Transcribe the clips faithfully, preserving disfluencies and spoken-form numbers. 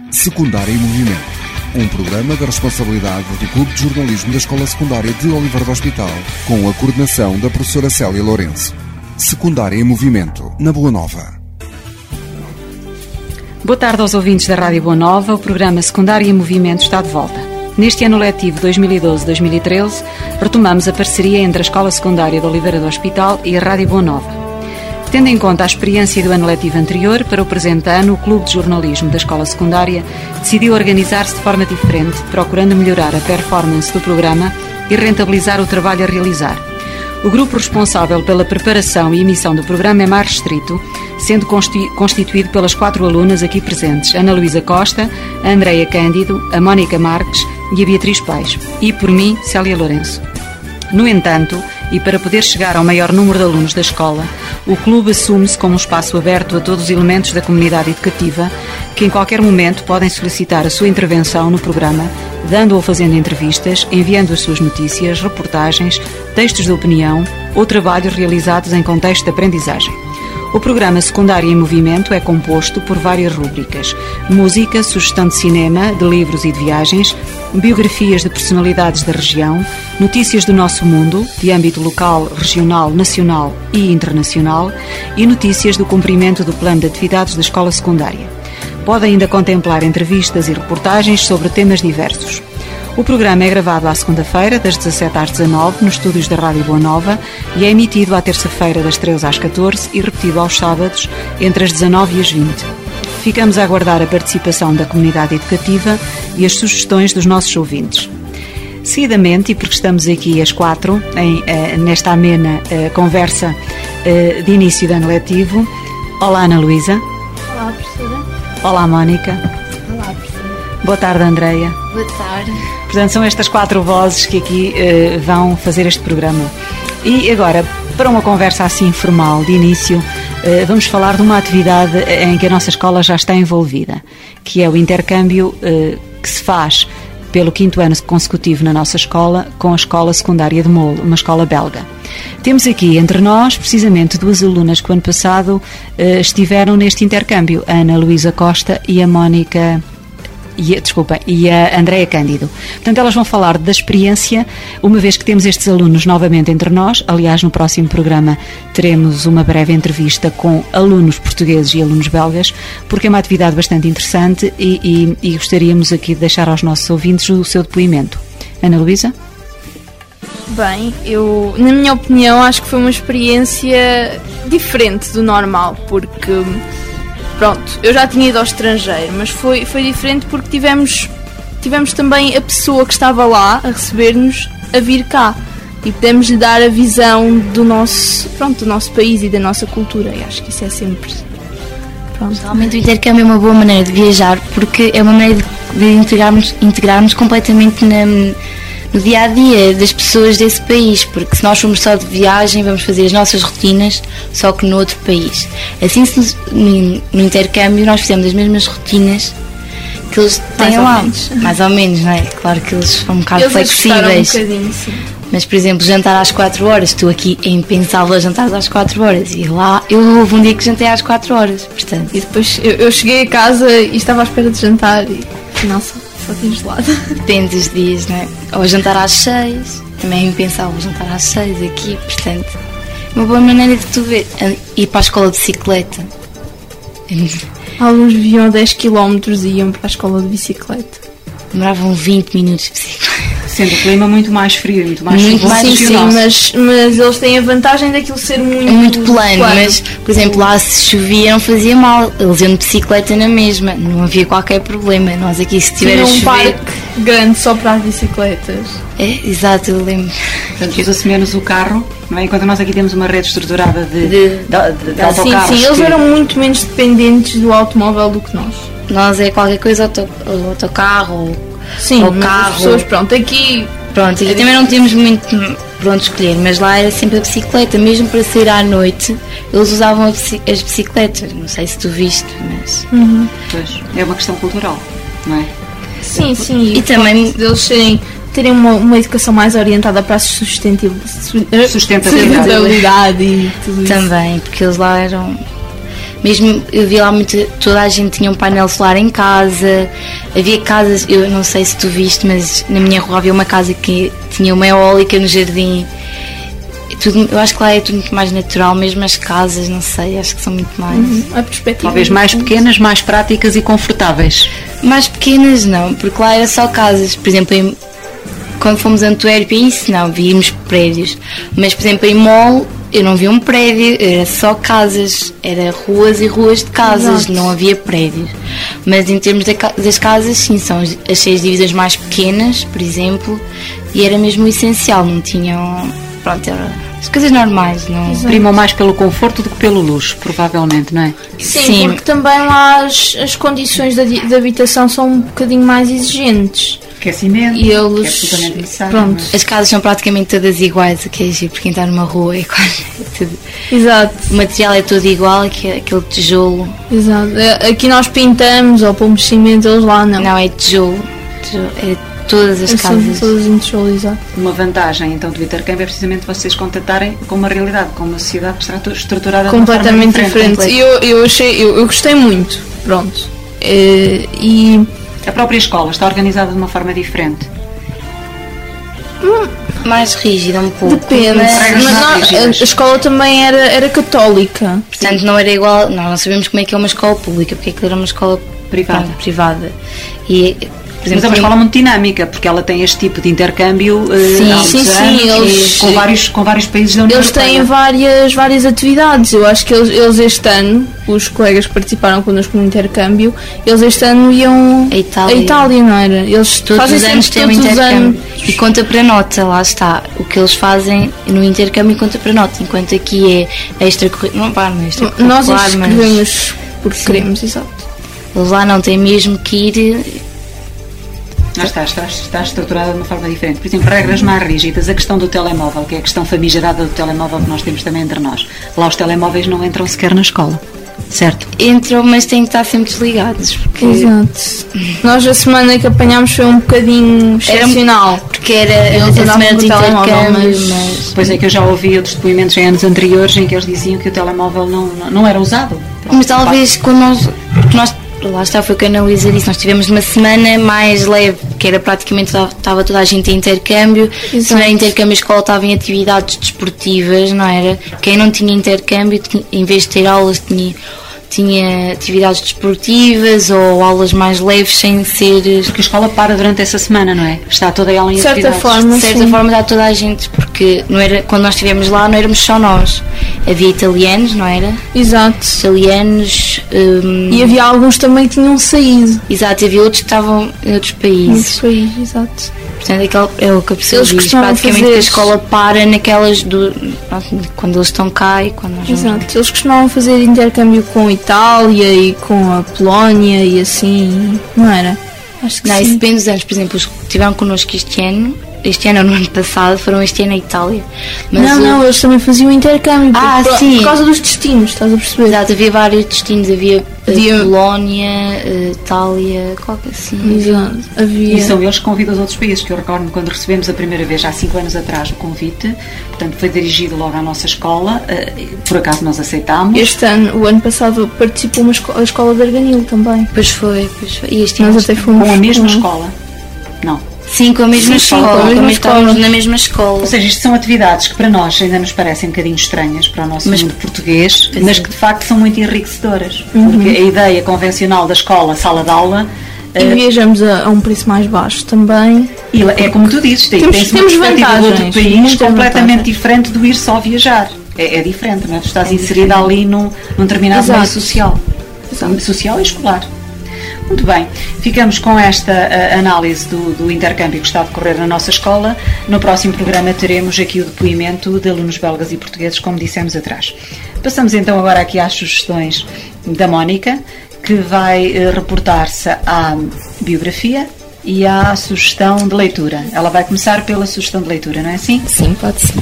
Secundária em Movimento, um programa da responsabilidade do Clube de Jornalismo da Escola Secundária de Oliveira do Hospital, com a coordenação da professora Célia Lourenço. Secundária em Movimento, na Boa Nova. Boa tarde aos ouvintes da Rádio Boa Nova. O programa Secundária em Movimento está de volta. Neste ano letivo dois mil e doze dois mil e treze, retomamos a parceria entre a Escola Secundária de Oliveira do Hospital e a Rádio Boa Nova. Tendo em conta a experiência do ano letivo anterior, para o presente ano, o Clube de Jornalismo da Escola Secundária decidiu organizar-se de forma diferente, procurando melhorar a performance do programa e rentabilizar o trabalho a realizar. O grupo responsável pela preparação e emissão do programa é mais restrito, sendo constituído pelas quatro alunas aqui presentes, Ana Luísa Costa, a Andreia Cândido, a Mónica Marques e a Beatriz Pais, e por mim, Célia Lourenço. No entanto, e para poder chegar ao maior número de alunos da escola, o clube assume-se como um espaço aberto a todos os elementos da comunidade educativa que em qualquer momento podem solicitar a sua intervenção no programa, dando ou fazendo entrevistas, enviando as suas notícias, reportagens, textos de opinião ou trabalhos realizados em contexto de aprendizagem. O programa Secundária em Movimento é composto por várias rúbricas: música, sugestão de cinema, de livros e de viagens, biografias de personalidades da região, notícias do nosso mundo, de âmbito local, regional, nacional e internacional, e notícias do cumprimento do plano de atividades da escola secundária. Pode ainda contemplar entrevistas e reportagens sobre temas diversos. O programa é gravado à segunda-feira, das dezassete às dezanove, nos estúdios da Rádio Boa Nova, e é emitido à terça-feira, das treze às catorze, e repetido aos sábados, entre as dezanove e as vinte. Ficamos a aguardar a participação da comunidade educativa e as sugestões dos nossos ouvintes. Seguidamente, e porque estamos aqui às quatro, em, eh, nesta amena eh, conversa eh, de início de ano letivo, olá Ana Luísa. Olá, professora. Olá Mónica. Olá, professora. Boa tarde, Andreia. Boa tarde. Portanto, são estas quatro vozes que aqui uh, vão fazer este programa. E agora, para uma conversa assim informal, de início, uh, vamos falar de uma atividade em que a nossa escola já está envolvida, que é o intercâmbio uh, que se faz pelo quinto ano consecutivo na nossa escola com a Escola Secundária de Molo, uma escola belga. Temos aqui entre nós, precisamente, duas alunas que o ano passado uh, estiveram neste intercâmbio, a Ana Luísa Costa e a Mónica... E, desculpa, e a Andreia Cândido. Portanto, elas vão falar da experiência, uma vez que temos estes alunos novamente entre nós. Aliás, no próximo programa teremos uma breve entrevista com alunos portugueses e alunos belgas, porque é uma atividade bastante interessante e, e, e gostaríamos aqui de deixar aos nossos ouvintes o seu depoimento. Ana Luísa? Bem, eu, na minha opinião, acho que foi uma experiência diferente do normal, porque... Pronto, eu já tinha ido ao estrangeiro, mas foi, foi diferente porque tivemos, tivemos também a pessoa que estava lá a receber-nos a vir cá e pudemos lhe dar a visão do nosso, pronto, do nosso país e da nossa cultura, e acho que isso é sempre... Pronto. Realmente o intercâmbio é uma boa maneira de viajar porque é uma maneira de, de integrarmos, integrarmos completamente na, no dia-a-dia das pessoas desse país, porque se nós formos só de viagem vamos fazer as nossas rotinas só que no outro país. Assim, se no, no intercâmbio nós fizemos as mesmas rotinas que eles têm mais lá, ou menos. mais ou menos, não é? Claro que eles são um bocado eles flexíveis, um bocadinho, sim. Mas por exemplo, jantar às quatro horas, estou aqui é impensável jantar às quatro horas, e lá eu houve um dia que jantei às quatro horas, portanto. E depois eu, eu cheguei a casa e estava à espera de jantar e afinal só, só tinha gelado. Depende dos dias, não é? Ou jantar às seis, também é impensável jantar às seis aqui, portanto, uma boa maneira de tu ver, ir para a escola de bicicleta. Alguns viviam a dez quilómetros e iam para a escola de bicicleta. Demoravam vinte minutos de bicicleta. Sendo o clima muito mais frio, muito mais Muito chuvoso. mais Sim, que o sim, nosso. mas, mas eles têm a vantagem daquilo ser muito, É muito plano, mas, por exemplo, lá se chovia não fazia mal. Eles iam de bicicleta na mesma, não havia qualquer problema. Nós aqui, se tiver tinha a um chover... parque grande só para as bicicletas. É, exato, eu lembro. Portanto, usa-se menos o carro, não é? Enquanto nós aqui temos uma rede estruturada de, De- de, de, de Sim, autocarros. sim, eles que- eram muito menos dependentes do automóvel do que nós. Nós é qualquer coisa, auto, autocarro, ou, Sim, ou mas carro. as pessoas, pronto, aqui... Pronto, aqui também não temos muito para onde escolher, mas lá era sempre a bicicleta, mesmo para sair à noite, eles usavam a bici- as bicicletas, não sei se tu viste, mas... Uhum. Pois, é uma questão cultural, não é? Sim, sim, E o também- facto deles serem, terem uma, uma educação mais orientada para a sustentabilidade, Sustentabilidade. sustentabilidade e tudo isso. Também, porque eles lá eram... Mesmo eu vi lá muito, toda a gente tinha um painel solar em casa, havia casas, eu não sei se tu viste, mas na minha rua havia uma casa que tinha uma eólica no jardim. Tudo, eu acho que lá é tudo muito mais natural, mesmo as casas, não sei, acho que são muito mais... Uhum. A perspectiva talvez mais pequenas, mais práticas e confortáveis. Mais pequenas não, porque lá era só casas, por exemplo, em, quando fomos a Antuérpia, isso não, víamos prédios, mas por exemplo em Mol eu não vi um prédio, era só casas, era ruas e ruas de casas, Exato. Não havia prédios. Mas em termos de, das casas, sim, são as seis divisões mais pequenas, por exemplo, e era mesmo o essencial, não tinham, pronto, era as coisas normais, não... Primam mais pelo conforto do que pelo luxo, provavelmente, não é? Sim, sim. Porque também lá as, as condições de, de habitação são um bocadinho mais exigentes. Aquecimento, e eles, que é absolutamente necessário. Pronto. As casas são praticamente todas iguais, o que é giro, porque quem está numa rua é quase tudo. Exato. O material é todo igual, aquele tijolo. Exato. Aqui nós pintamos ou pomos cimento, eles lá não. Não, é tijolo. tijolo é todas as são casas. Todas em tijolo, exato. Uma vantagem então do intercâmbio é precisamente vocês contatarem com uma realidade, com uma sociedade que está estruturada completamente de uma forma diferente. E eu, eu achei, eu, eu gostei muito, pronto. E, e a própria escola está organizada de uma forma diferente. Mais rígida um pouco. Depende, mas, mas nós, a, a escola também era, era católica. Portanto, não era igual. Nós não sabemos como é que é uma escola pública, porque aquilo era uma escola privada. Pronto, privada. E, por exemplo, mas é uma escola muito dinâmica, porque ela tem este tipo de intercâmbio sim, uh, sim, sim, eles, com, vários, com vários países da União Eles Europeia. têm várias, várias atividades. Eu acho que eles, eles este ano, os colegas que participaram connosco no intercâmbio, eles este ano iam a Itália, a Itália não era? Eles todos fazem os anos têm um intercâmbio e conta para nota, lá está. O que eles fazem no intercâmbio conta para nota, enquanto aqui é extracurricular, não, pá, não é extracurricular, nós escrevemos porque sim. Queremos, exato. Eles lá não têm mesmo que ir. Ah, está, está, está estruturada de uma forma diferente. Por exemplo, regras mais rígidas, a questão do telemóvel, que é a questão famigerada do telemóvel que nós temos também entre nós. Lá os telemóveis não entram sequer na escola, certo? Entram, mas têm que estar sempre desligados. Porque... Exato. Nós a semana que apanhámos foi um bocadinho excepcional. Era, porque era a semana de intercâmbio, mas... mas... Pois é que eu já ouvi outros depoimentos em anos anteriores em que eles diziam que o telemóvel não, não, não era usado. Pronto, mas talvez pá. quando nós... nós lá está, foi o que a Ana Luísa disse, nós tivemos uma semana mais leve, que era praticamente, estava toda a gente em intercâmbio. Exato. Se não era intercâmbio, a escola estava em atividades desportivas, não era? Quem não tinha intercâmbio, tinha, em vez de ter aulas, tinha, tinha atividades desportivas ou aulas mais leves, sem ser... Porque a escola para durante essa semana, não é? Está toda ela em de certa atividades. Forma, de certa sim. forma dá toda a gente, porque não era, quando nós estivemos lá não éramos só nós. Havia italianos, não era? Exato. Italianos. Um... E havia alguns também que tinham saído. Exato, havia outros que estavam em outros países. Em outros países, exato. Portanto, aquele, é o que a pessoa eles diz. Praticamente fazer... a escola para naquelas do. Quando eles estão cá e quando nós Exato. Vamos... Eles costumavam fazer intercâmbio com a Itália e com a Polónia e assim, não era? Acho que não, sim. Isso depende dos anos. Por exemplo, os que estiveram connosco este ano. Este ano ou no ano passado, foram este ano à Itália. Mas não, o... não, eles também faziam intercâmbio ah, por, sim. por causa dos destinos, estás a perceber? Exato, havia vários destinos, havia, havia... Polónia, Itália, qualquer assim. Exato, havia... E são eles que convidam os outros países, que eu recordo quando recebemos a primeira vez, há cinco anos atrás, o convite, portanto foi dirigido logo à nossa escola, por acaso nós aceitámos. Este ano, o ano passado, participou uma escola, a escola de Arganil também. Pois foi, pois foi. E este nós ano até fomos com a mesma com... escola? Não. Sim, com a mesma Sim, escola, com a mesma escola. na mesma escola. Ou seja, isto são atividades que para nós ainda nos parecem um bocadinho estranhas para o nosso mas, mundo português, mas é. que de facto são muito enriquecedoras, uhum. porque a ideia convencional da escola, sala de aula... E uh, viajamos a, a um preço mais baixo também. E é como tu dizes, tem, temos, tens temos uma perspectiva de outro país completamente vantagens. diferente do ir só viajar. É, é diferente, não é? Tu estás é inserida ali num, num determinado Exato. meio social. Exato. Social e escolar. Muito bem, ficamos com esta uh, análise do, do intercâmbio que está a decorrer na nossa escola. No próximo programa teremos aqui o depoimento de alunos belgas e portugueses, como dissemos atrás. Passamos então agora aqui às sugestões da Mónica, que vai uh, reportar-se à biografia e à sugestão de leitura. Ela vai começar pela sugestão de leitura, não é assim? Sim, pode ser.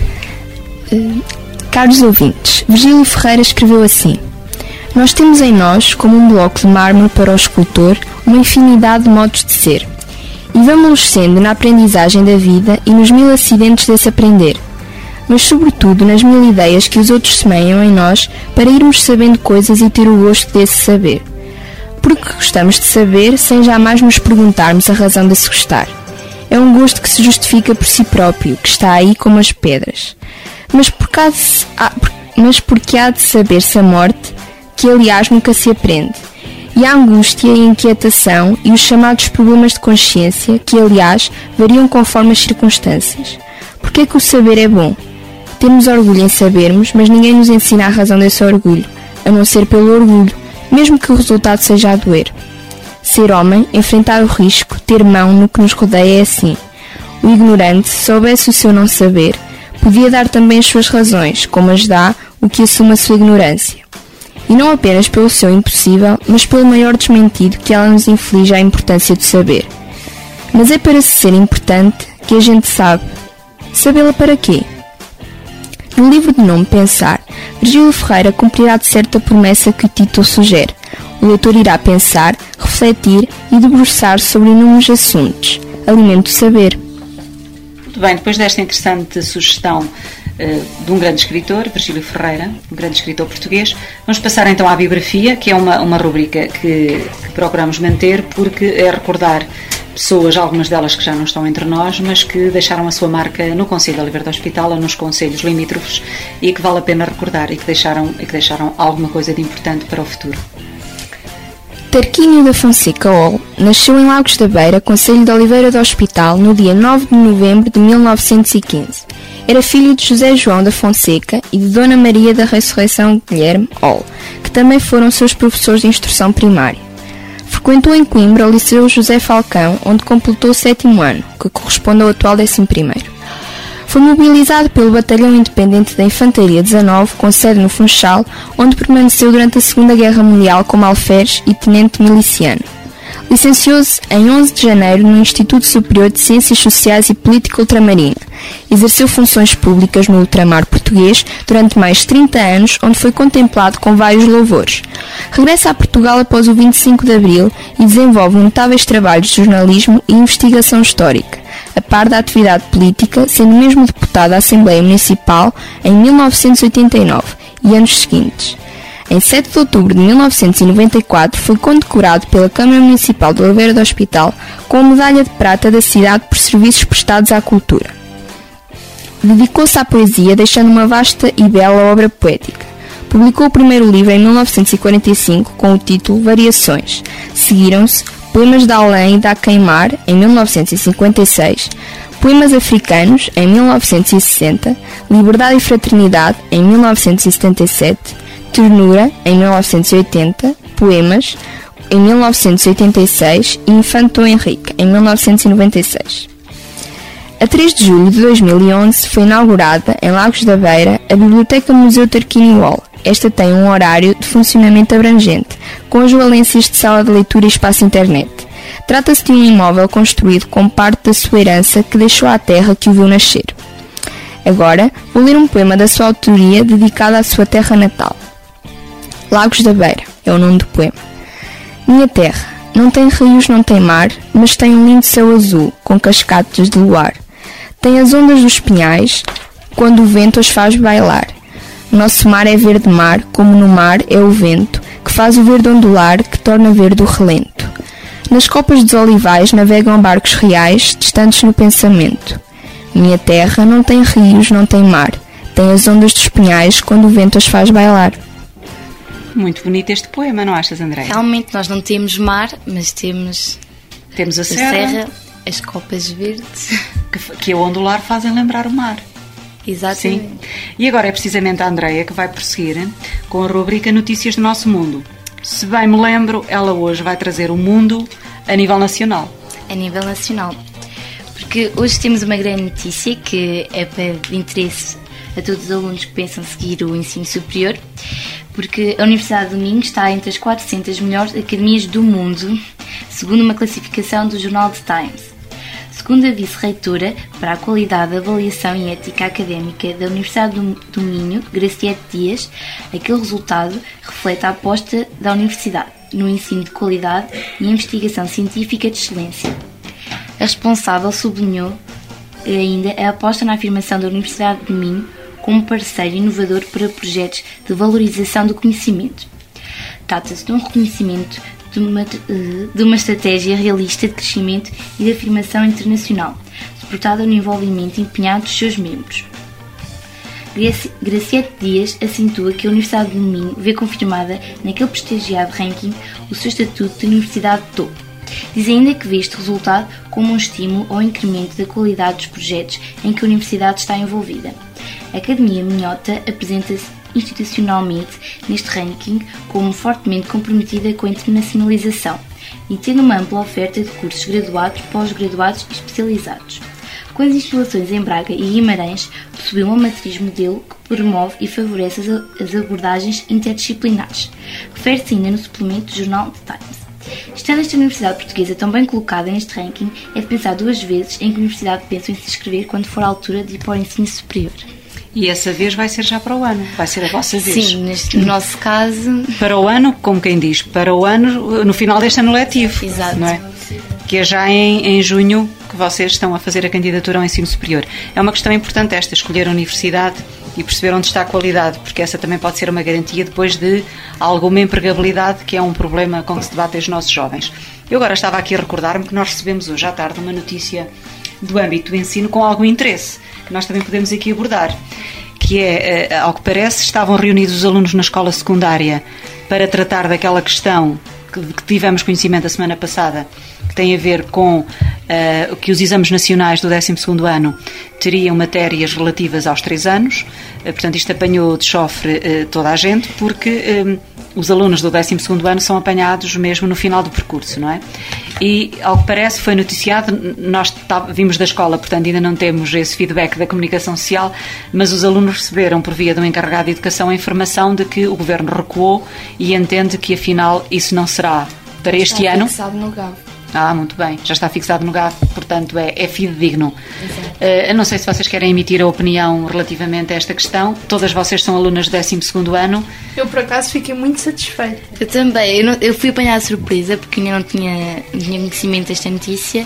Uh, caros ouvintes, Virgílio Ferreira escreveu assim: nós temos em nós, como um bloco de mármore para o escultor, uma infinidade de modos de ser. E vamos-los sendo na aprendizagem da vida e nos mil acidentes desse aprender. mas sobretudo nas mil ideias que os outros semeiam em nós para irmos sabendo coisas e ter o gosto desse saber. Porque gostamos de saber sem jamais nos perguntarmos a razão de se gostar. É um gosto que se justifica por si próprio, que está aí como as pedras. Mas, por causa, mas porque há de saber-se a morte, que aliás nunca se aprende. E a angústia e a inquietação e os chamados problemas de consciência, que aliás variam conforme as circunstâncias. Porque é que o saber é bom? Temos orgulho em sabermos, mas ninguém nos ensina a razão desse orgulho, a não ser pelo orgulho, mesmo que o resultado seja a doer. Ser homem, enfrentar o risco, ter mão no que nos rodeia é assim. O ignorante, se soubesse o seu não saber, podia dar também as suas razões, como as dá o que assume a sua ignorância. E não apenas pelo seu impossível, mas pelo maior desmentido que ela nos inflige à importância de saber. Mas é para se ser importante que a gente sabe. Sabê-la para quê? No livro de nome Pensar, Virgílio Ferreira cumprirá de certa promessa que o título sugere. O leitor irá pensar, refletir e debruçar sobre inúmeros assuntos. Alimento do saber. Muito bem, depois desta interessante sugestão uh, de um grande escritor, Virgílio Ferreira, um grande escritor português, vamos passar então à biografia, que é uma, uma rubrica que, que procuramos manter, porque é recordar pessoas, algumas delas que já não estão entre nós, mas que deixaram a sua marca no Conselho de Oliveira do Hospital ou nos concelhos limítrofes e que vale a pena recordar e que deixaram, e que deixaram alguma coisa de importante para o futuro. Tarquínio da Fonseca Ol nasceu em Lagos da Beira, concelho de Oliveira do Hospital, no dia nove de novembro de mil novecentos e quinze. Era filho de José João da Fonseca e de Dona Maria da Ressurreição Guilherme Ol, que também foram seus professores de instrução primária. Frequentou em Coimbra o Liceu José Falcão, onde completou o sétimo ano, que corresponde ao atual décimo primeiro. Foi mobilizado pelo Batalhão Independente da Infantaria dezanove, com sede no Funchal, onde permaneceu durante a Segunda Guerra Mundial como alferes e tenente miliciano. Licenciou-se em onze de janeiro no Instituto Superior de Ciências Sociais e Política Ultramarina. Exerceu funções públicas no ultramar português durante mais de trinta anos, onde foi contemplado com vários louvores. Regressa a Portugal após o vinte e cinco de abril e desenvolve notáveis trabalhos de jornalismo e investigação histórica, a par da atividade política, sendo mesmo deputado à Assembleia Municipal em mil novecentos e oitenta e nove e anos seguintes. Em sete de outubro de mil novecentos e noventa e quatro foi condecorado pela Câmara Municipal de Oliveira do Hospital com a Medalha de Prata da cidade por serviços prestados à cultura. Dedicou-se à poesia, deixando uma vasta e bela obra poética. Publicou o primeiro livro em mil novecentos e quarenta e cinco com o título Variações. Seguiram-se Poemas de Além e da Queimar, em mil novecentos e cinquenta e seis, Poemas Africanos, em mil novecentos e sessenta, Liberdade e Fraternidade, em mil novecentos e setenta e sete, Ternura, em mil novecentos e oitenta, Poemas, em mil novecentos e oitenta e seis e Infanto Henrique, em mil novecentos e noventa e seis. A três de julho de dois mil e onze foi inaugurada, em Lagos da Beira, a Biblioteca Museu Tarquínio Ol. Esta tem um horário de funcionamento abrangente, com as valências de sala de leitura e espaço internet. Trata-se de um imóvel construído com parte da sua herança que deixou à terra que o viu nascer. Agora, vou ler um poema da sua autoria dedicado à sua terra natal. Lagos da Beira é o nome do poema. Minha terra não tem rios, não tem mar, mas tem um lindo céu azul, com cascatas de luar. Tem as ondas dos pinhais, quando o vento as faz bailar. Nosso mar é verde mar, como no mar é o vento, que faz o verde ondular, que torna verde o relento. Nas copas dos olivais navegam barcos reais, distantes no pensamento. Minha terra não tem rios, não tem mar, tem as ondas dos pinhais, quando o vento as faz bailar. Muito bonito este poema, não achas, Andréia? Realmente, nós não temos mar, mas temos, temos a, a serra, serra, as copas verdes. Que, que a ondular fazem lembrar o mar. Exatamente. Sim. E agora é precisamente a Andréia que vai prosseguir com a rubrica Notícias do Nosso Mundo. Se bem me lembro, ela hoje vai trazer o mundo a nível nacional. A nível nacional. Porque hoje temos uma grande notícia que é de interesse a todos os alunos que pensam seguir o ensino superior, porque a Universidade do Minho está entre as quatrocentas melhores academias do mundo, segundo uma classificação do jornal The Times. Segundo a vice-reitora para a qualidade, avaliação e ética académica da Universidade do, do Minho, Graciete Dias, aquele resultado reflete a aposta da Universidade no ensino de qualidade e investigação científica de excelência. A responsável sublinhou ainda a aposta na afirmação da Universidade do Minho como parceiro inovador para projetos de valorização do conhecimento. Trata-se de um reconhecimento de uma, de uma estratégia realista de crescimento e de afirmação internacional, suportada no envolvimento empenhado dos seus membros. Graciete Dias acentua que a Universidade do Minho vê confirmada naquele prestigiado ranking o seu estatuto de Universidade de Topo. Diz ainda que vê este resultado como um estímulo ao incremento da qualidade dos projetos em que a Universidade está envolvida. A Academia Minhota apresenta-se institucionalmente neste ranking como fortemente comprometida com a internacionalização e tendo uma ampla oferta de cursos graduados, pós-graduados e especializados. Com as instalações em Braga e Guimarães, possui uma matriz modelo que promove e favorece as abordagens interdisciplinares. Refere-se ainda no suplemento do jornal The Times. Estando esta universidade portuguesa tão bem colocada neste ranking, é de pensar duas vezes em que universidade pensam em se inscrever quando for a altura de ir para o ensino superior. E essa vez vai ser já para o ano, vai ser a vossa vez. Sim, neste, no nosso caso... Para o ano, como quem diz, para o ano, no final deste ano letivo. Exato. Não é? Que é já em, em junho que vocês estão a fazer a candidatura ao ensino superior. É uma questão importante esta, escolher a universidade e perceber onde está a qualidade, porque essa também pode ser uma garantia depois de alguma empregabilidade, que é um problema com que se debatem os nossos jovens. Eu agora estava aqui a recordar-me que nós recebemos hoje à tarde uma notícia do âmbito do ensino com algum interesse, que nós também podemos aqui abordar, que é, ao que parece, estavam reunidos os alunos na escola secundária para tratar daquela questão que, que tivemos conhecimento a semana passada, que tem a ver com uh, que os exames nacionais do décimo segundo ano teriam matérias relativas aos três anos. Uh, portanto, isto apanhou de chofre uh, toda a gente, porque um, os alunos do décimo segundo ano são apanhados mesmo no final do percurso, não é? E, ao que parece, foi noticiado, nós tá, vimos da escola, portanto ainda não temos esse feedback da comunicação social, mas os alunos receberam, por via de um encarregado de educação, a informação de que o governo recuou e entende que, afinal, isso não será para este ano. Está fixado no G A V. Ah, muito bem, já está fixado no G A V, portanto é, é fidedigno. Uh, eu não sei se vocês querem emitir a opinião relativamente a esta questão. Todas vocês são alunas do décimo segundo ano. Eu, por acaso, fiquei muito satisfeita. Eu também, eu, não, eu fui apanhada de surpresa porque ainda não tinha, não tinha conhecimento desta notícia,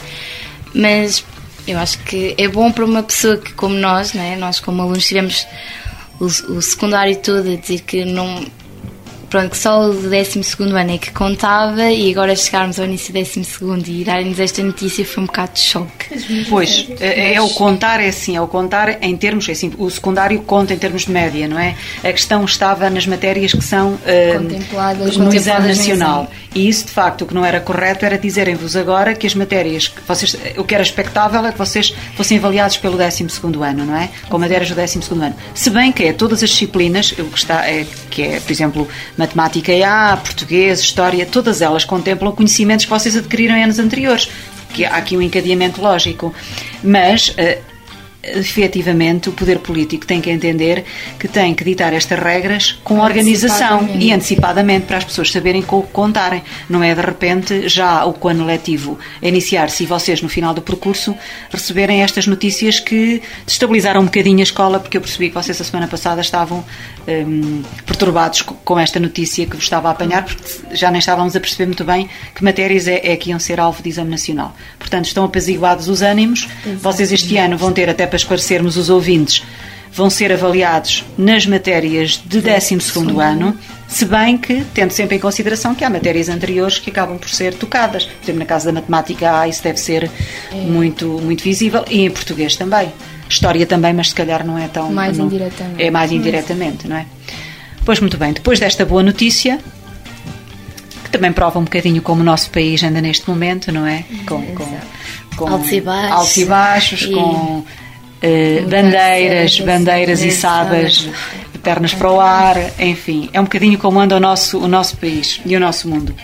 mas eu acho que é bom para uma pessoa que, como nós, né, nós como alunos tivemos o, o secundário todo a dizer que não... Pronto, que só o décimo segundo ano é que contava e agora chegarmos ao início do décimo segundo e darem-nos esta notícia foi um bocado de choque. Pois, é, é o contar, é assim, é o contar em termos, é assim, o secundário conta em termos de média, não é? A questão estava nas matérias que são uh, contempladas no exame nacional. E isso, de facto, o que não era correto era dizerem-vos agora que as matérias, que vocês, o que era expectável é que vocês fossem avaliados pelo décimo segundo ano, não é? Com matérias do décimo segundo ano. Se bem que é todas as disciplinas, o que está, é, que é, por exemplo, matemática A, português, história, todas elas contemplam conhecimentos que vocês adquiriram em anos anteriores, que há aqui um encadeamento lógico, mas uh, efetivamente o poder político tem que entender que tem que ditar estas regras com organização e antecipadamente para as pessoas saberem com o que contarem, não é de repente já o ano letivo a iniciar-se e vocês no final do percurso receberem estas notícias que destabilizaram um bocadinho a escola, porque eu percebi que vocês a semana passada estavam um, perturbados com esta notícia que vos estava a apanhar, porque já nem estávamos a perceber muito bem que matérias é, é que iam ser alvo de exame nacional. Portanto, estão apaziguados os ânimos. Exatamente. Vocês este ano vão ter, até para esclarecermos os ouvintes, vão ser avaliados nas matérias de décimo segundo ano, se bem que, tendo sempre em consideração que há matérias anteriores que acabam por ser tocadas. Por exemplo, na casa da matemática A, isso deve ser é. muito, muito visível, e em português também. História também, mas se calhar não é tão... Mais não, indiretamente. É mais indiretamente, não é? Pois, muito bem. Depois desta boa notícia, que também prova um bocadinho como o nosso país anda neste momento, não é? Com, com, com altos e baixos. Altos e baixos, e... com... Uh, bandeiras, bandeiras e sabas, pernas para o ar, enfim, é um bocadinho como anda o nosso, o nosso país e o nosso mundo.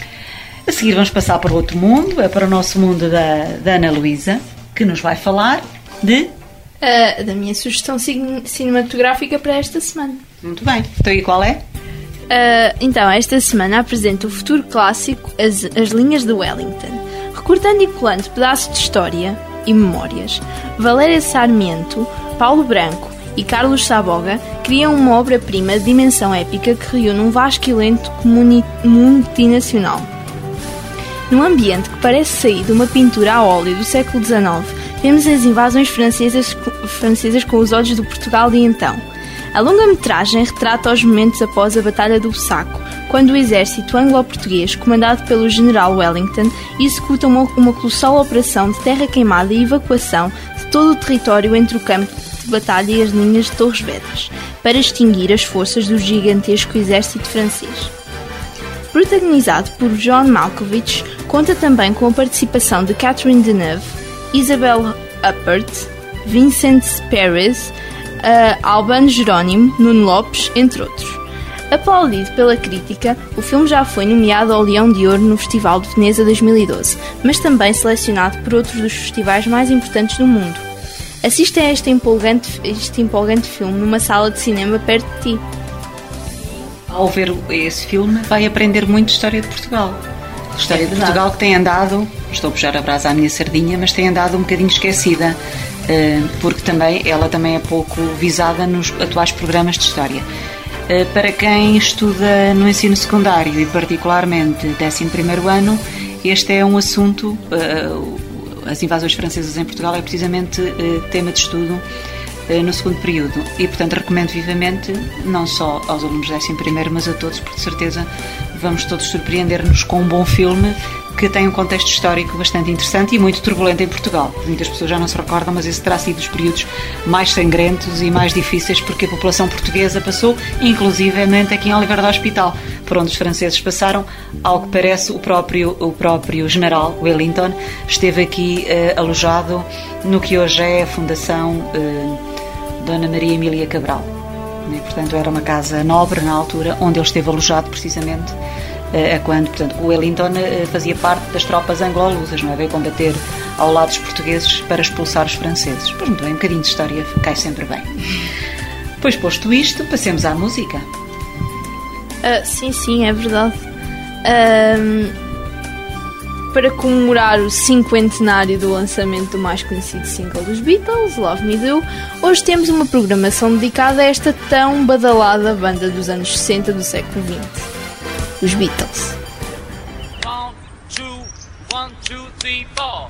A seguir vamos passar para outro mundo, é para o nosso mundo da, da Ana Luísa, que nos vai falar de... Uh, da minha sugestão cinematográfica para esta semana. Muito bem, então e qual é? Uh, então, esta semana apresento o futuro clássico As, As Linhas de Wellington, recortando e colando pedaços de história e memórias. Valéria Sarmiento, Paulo Branco e Carlos Saboga criam uma obra-prima de dimensão épica que reúne um vasto elenco multinacional. Num ambiente que parece sair de uma pintura a óleo do século dezenove, vemos as invasões francesas, francesas com os olhos do Portugal de então. A longa-metragem retrata os momentos após a Batalha do Saco, quando o exército anglo-português, comandado pelo general Wellington, executa uma, uma colossal operação de terra queimada e evacuação de todo o território entre o campo de batalha e as linhas de Torres Vedras, para extinguir as forças do gigantesco exército francês. Protagonizado por John Malkovich, conta também com a participação de Catherine Deneuve, Isabelle Huppert, Vincent Perez, uh, Albano Jerónimo, Nuno Lopes, entre outros. Aplaudido pela crítica, o filme já foi nomeado ao Leão de Ouro no Festival de Veneza dois mil e doze, mas também selecionado por outros dos festivais mais importantes do mundo. Assista a este empolgante, este empolgante filme numa sala de cinema perto de ti. Ao ver esse filme, vai aprender muito de história de Portugal. História é de Portugal que tem andado, estou a puxar a brasa à minha sardinha, mas tem andado um bocadinho esquecida, porque também, ela também é pouco visada nos atuais programas de história. Para quem estuda no ensino secundário e particularmente décimo primeiro ano, este é um assunto, as invasões francesas em Portugal é precisamente tema de estudo no segundo período e, portanto, recomendo vivamente, não só aos alunos do décimo primeiro, mas a todos, porque de certeza vamos todos surpreender-nos com um bom filme que tem um contexto histórico bastante interessante e muito turbulento em Portugal. Muitas pessoas já não se recordam, mas esse terá sido dos períodos mais sangrentos e mais difíceis, porque a população portuguesa passou, inclusivamente aqui em Oliveira do Hospital, por onde os franceses passaram. Ao que parece, o próprio, o próprio general Wellington esteve aqui uh, alojado no que hoje é a Fundação uh, Dona Maria Emília Cabral. E, portanto, era uma casa nobre na altura, onde ele esteve alojado precisamente a quando, portanto, o Wellington fazia parte das tropas anglo-lusas, não é? Veio combater ao lado dos portugueses para expulsar os franceses. Pois muito bem, um bocadinho de história cai sempre bem. Pois posto isto, passemos à música. Uh, sim, sim, é verdade. Um, para comemorar o cinquentenário do lançamento do mais conhecido single dos Beatles, Love Me Do, hoje temos uma programação dedicada a esta tão badalada banda dos anos sessenta do século vinte. Os Beatles. One, two, one, two, three, four.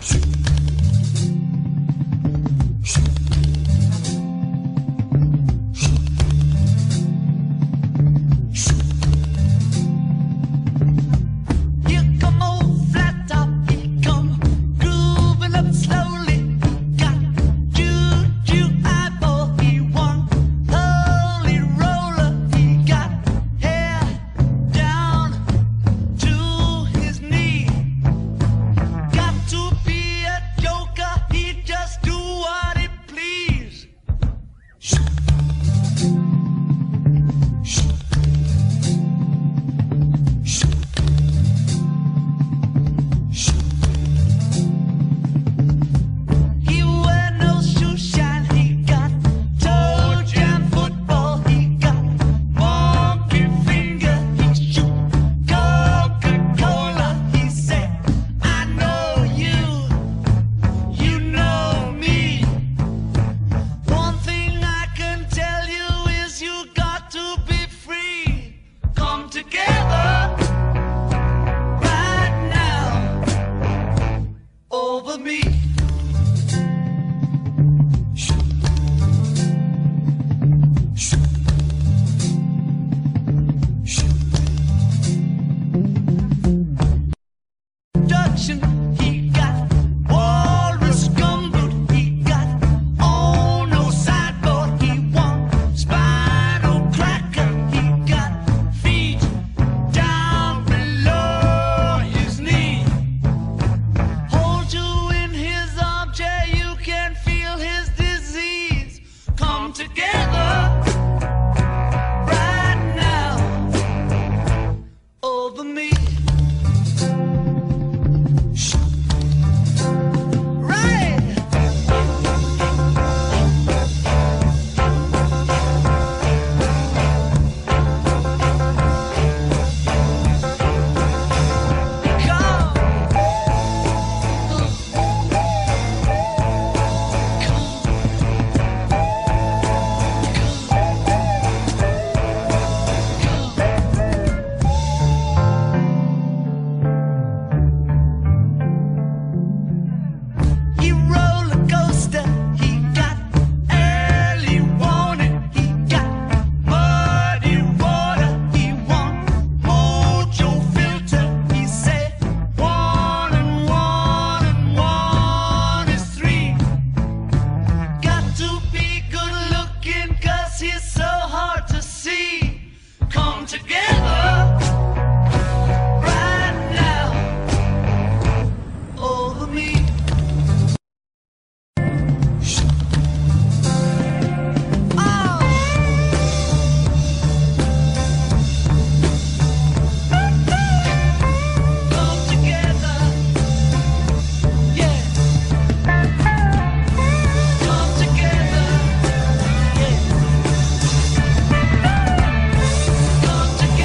Shh.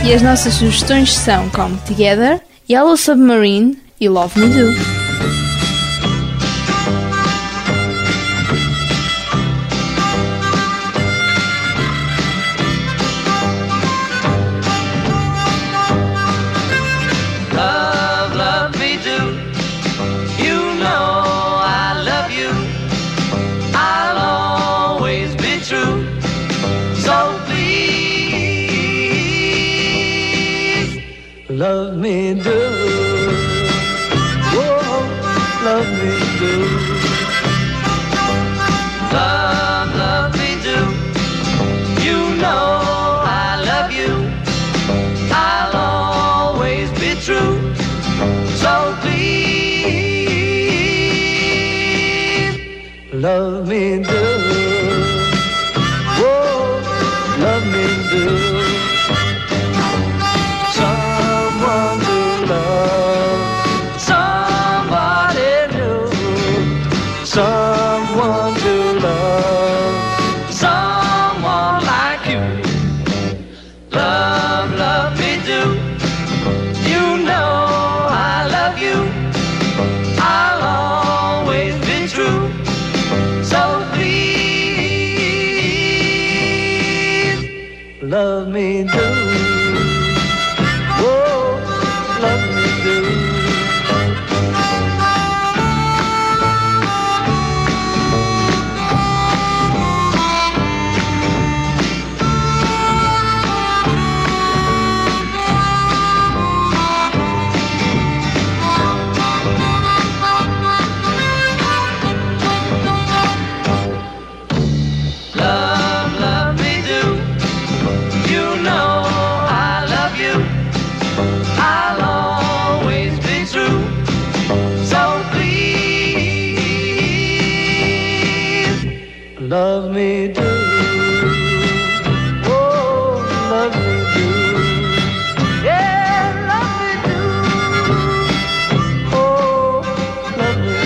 E as nossas sugestões são Come Together, Yellow Submarine e Love Me Do. Love me do, oh, love me do. Love, love me do. You know I love you. I'll always be true. So please, love me do. Oh, love me do. Someone to love, someone like you. Love, love me do. You know I love you. I'll always be true. So please, love me do. Oh, love me do. Love me do, oh, love me do, yeah, love me do, oh, love me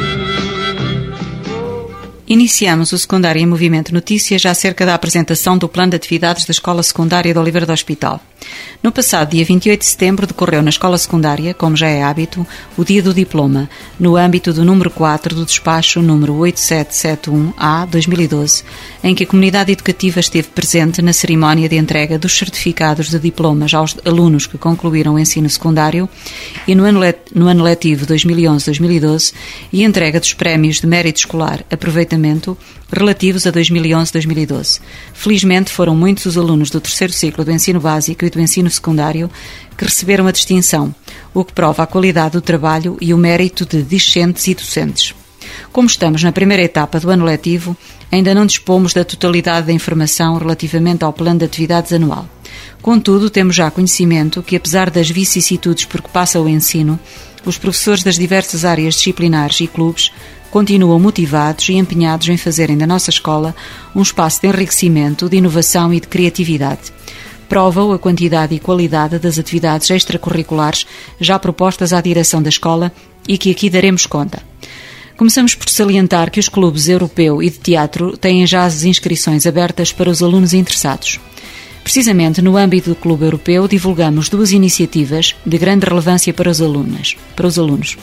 do. Iniciamos o Secundário em Movimento Notícias acerca da apresentação do Plano de Atividades da Escola Secundária de Oliveira do Hospital. No passado dia vinte e oito de setembro decorreu na Escola Secundária, como já é hábito, o Dia do Diploma, no âmbito do número quatro do despacho número oito sete sete um A dois mil e doze, em que a comunidade educativa esteve presente na cerimónia de entrega dos certificados de diplomas aos alunos que concluíram o ensino secundário e no ano, let- no ano letivo dois mil e onze dois mil e doze e entrega dos prémios de mérito escolar aproveitamento relativos a dois mil e onze dois mil e doze. Felizmente foram muitos os alunos do terceiro ciclo do ensino básico e do ensino secundário que receberam a distinção, o que prova a qualidade do trabalho e o mérito de discentes e docentes. Como estamos na primeira etapa do ano letivo, ainda não dispomos da totalidade da informação relativamente ao plano de atividades anual. Contudo, temos já conhecimento que, apesar das vicissitudes por que passa o ensino, os professores das diversas áreas disciplinares e clubes continuam motivados e empenhados em fazerem da nossa escola um espaço de enriquecimento, de inovação e de criatividade. Prova-o a quantidade e qualidade das atividades extracurriculares já propostas à direção da escola e que aqui daremos conta. Começamos por salientar que os clubes europeu e de teatro têm já as inscrições abertas para os alunos interessados. Precisamente no âmbito do Clube Europeu divulgamos duas iniciativas de grande relevância para os alunos. Para os alunos.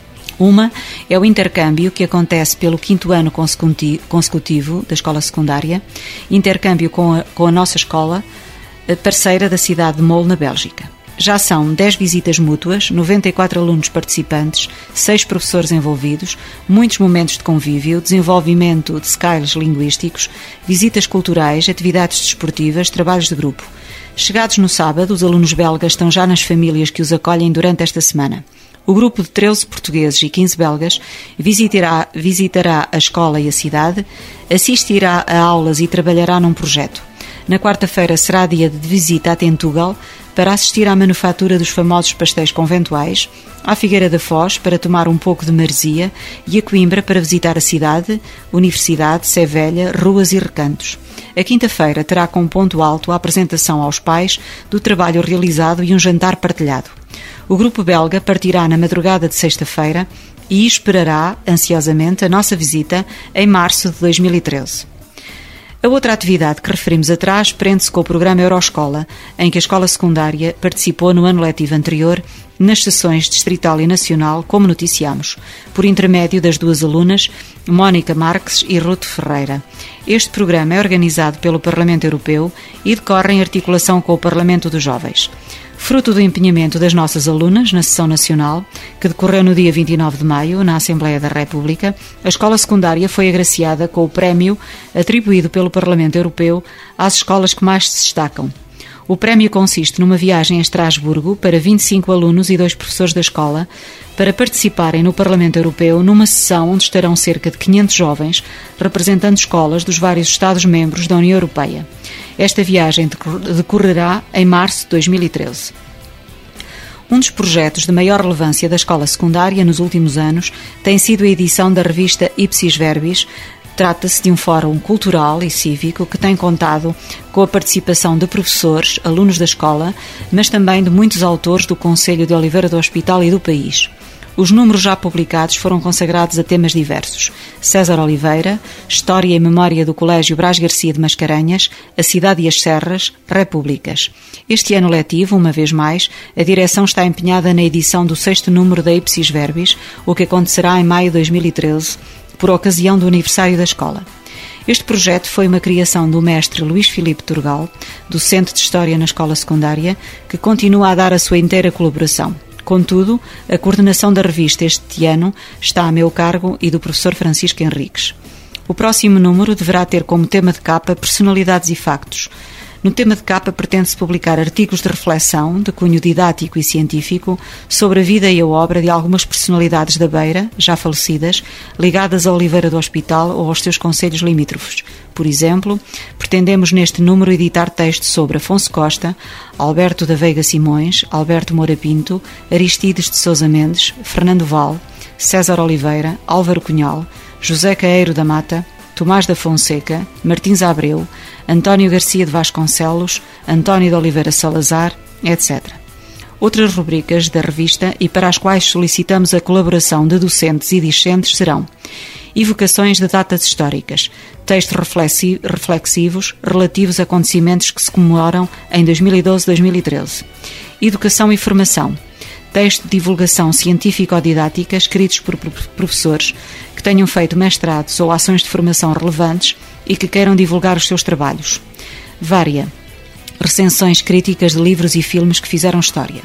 Uma é o intercâmbio que acontece pelo quinto ano consecutivo da escola secundária, intercâmbio com a, com a nossa escola, parceira da cidade de Mol, na Bélgica. Já são dez visitas mútuas, noventa e quatro alunos participantes, seis professores envolvidos, muitos momentos de convívio, desenvolvimento de skills linguísticos, visitas culturais, atividades desportivas, trabalhos de grupo. Chegados no sábado, os alunos belgas estão já nas famílias que os acolhem durante esta semana. O grupo de treze portugueses e quinze belgas visitará, visitará a escola e a cidade, assistirá a aulas e trabalhará num projeto. Na quarta-feira será dia de visita a Tentugal para assistir à manufatura dos famosos pastéis conventuais, à Figueira da Foz para tomar um pouco de maresia e a Coimbra para visitar a cidade, universidade, Sé Velha, ruas e recantos. A quinta-feira terá como ponto alto a apresentação aos pais do trabalho realizado e um jantar partilhado. O grupo belga partirá na madrugada de sexta-feira e esperará, ansiosamente, a nossa visita em março de dois mil e treze. A outra atividade que referimos atrás prende-se com o programa Euroscola, em que a escola secundária participou no ano letivo anterior nas sessões distrital e nacional, como noticiamos, por intermédio das duas alunas, Mónica Marques e Ruth Ferreira. Este programa é organizado pelo Parlamento Europeu e decorre em articulação com o Parlamento dos Jovens. Fruto do empenhamento das nossas alunas na sessão nacional, que decorreu no dia vinte e nove de maio, na Assembleia da República, a escola secundária foi agraciada com o prémio atribuído pelo Parlamento Europeu às escolas que mais se destacam. O prémio consiste numa viagem a Estrasburgo para vinte e cinco alunos e dois professores da escola para participarem no Parlamento Europeu numa sessão onde estarão cerca de quinhentos jovens representando escolas dos vários Estados-membros da União Europeia. Esta viagem decorrerá em março de dois mil e treze. Um dos projetos de maior relevância da escola secundária nos últimos anos tem sido a edição da revista Ipsis Verbis. Trata-se de um fórum cultural e cívico que tem contado com a participação de professores, alunos da escola, mas também de muitos autores do Concelho de Oliveira do Hospital e do país. Os números já publicados foram consagrados a temas diversos: César Oliveira, História e Memória do Colégio Brás Garcia de Mascarenhas, A Cidade e as Serras, Repúblicas. Este ano letivo, uma vez mais, a direção está empenhada na edição do sexto número da Ipsis Verbis, o que acontecerá em maio de dois mil e treze, por ocasião do aniversário da escola. Este projeto foi uma criação do mestre Luís Filipe Turgal, docente de História na escola secundária, que continua a dar a sua inteira colaboração. Contudo, a coordenação da revista este ano está a meu cargo e do professor Francisco Henriques. O próximo número deverá ter como tema de capa personalidades e factos. No tema de capa pretende-se publicar artigos de reflexão, de cunho didático e científico, sobre a vida e a obra de algumas personalidades da Beira, já falecidas, ligadas a Oliveira do Hospital ou aos seus concelhos limítrofes. Por exemplo, pretendemos neste número editar textos sobre Afonso Costa, Alberto da Veiga Simões, Alberto Moura Pinto, Aristides de Sousa Mendes, Fernando Val, César Oliveira, Álvaro Cunhal, José Caeiro da Mata, Tomás da Fonseca, Martins Abreu, António Garcia de Vasconcelos, António de Oliveira Salazar, etcétera. Outras rubricas da revista e para as quais solicitamos a colaboração de docentes e discentes serão: evocações de datas históricas, textos reflexivos relativos a acontecimentos que se comemoram em dois mil e doze a dois mil e treze, educação e formação, texto de divulgação científico-didática escritos por professores que tenham feito mestrados ou ações de formação relevantes e que queiram divulgar os seus trabalhos. Vária. Recensões críticas de livros e filmes que fizeram história.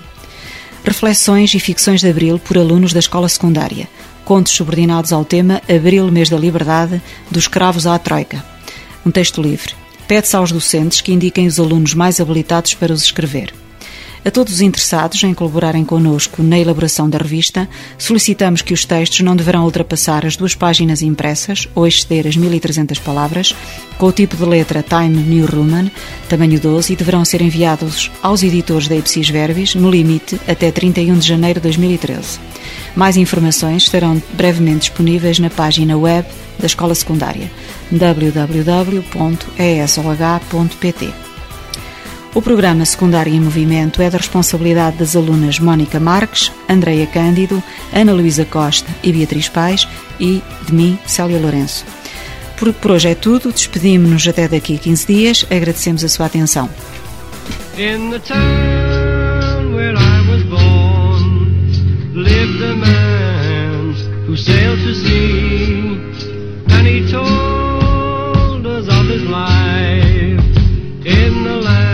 Reflexões e ficções de Abril por alunos da escola secundária. Contos subordinados ao tema Abril, mês da liberdade, dos cravos à Troika. Um texto livre. Pede-se aos docentes que indiquem os alunos mais habilitados para os escrever. A todos os interessados em colaborarem connosco na elaboração da revista, solicitamos que os textos não deverão ultrapassar as duas páginas impressas ou exceder as mil e trezentas palavras, com o tipo de letra Time New Roman, tamanho doze, e deverão ser enviados aos editores da Ipsis Verbis, no limite, até trinta e um de janeiro de dois mil e treze. Mais informações estarão brevemente disponíveis na página web da Escola Secundária, w w w ponto e s o h ponto p t. O programa Secundário em Movimento é da responsabilidade das alunas Mónica Marques, Andreia Cândido, Ana Luísa Costa e Beatriz Paes e de mim, Célia Lourenço. Por, por hoje é tudo, despedimos-nos até daqui a quinze dias, agradecemos a sua atenção. In the town where I was born lived a man who sailed to sea, and he told us of his life in the land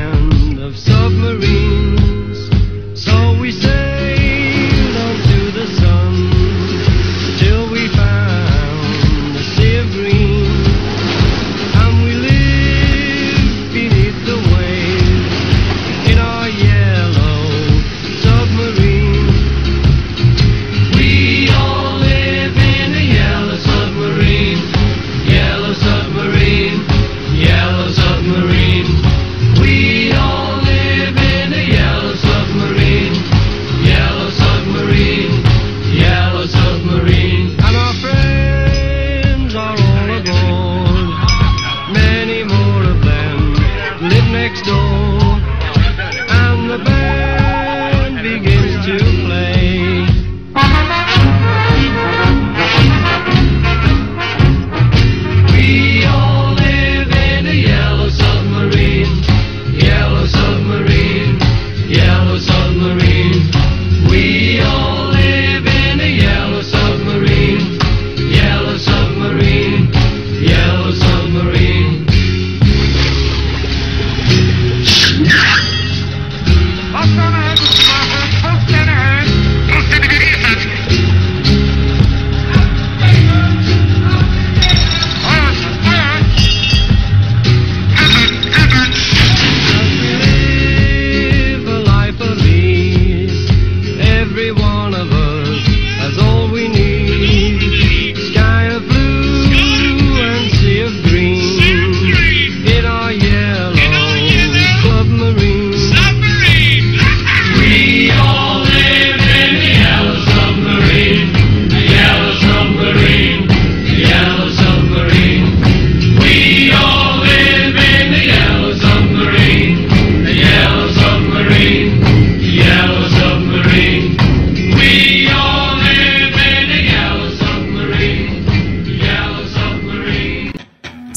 submarines. So we sailed on to the sun till we found the sea of green, and we lived beneath the waves in our yellow submarine. We all live in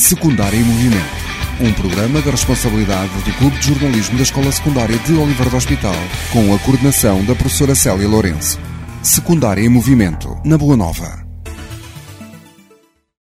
Secundária em Movimento, um programa da responsabilidade do Clube de Jornalismo da Escola Secundária de Oliveira do Hospital, com a coordenação da professora Célia Lourenço. Secundária em Movimento, na Boa Nova.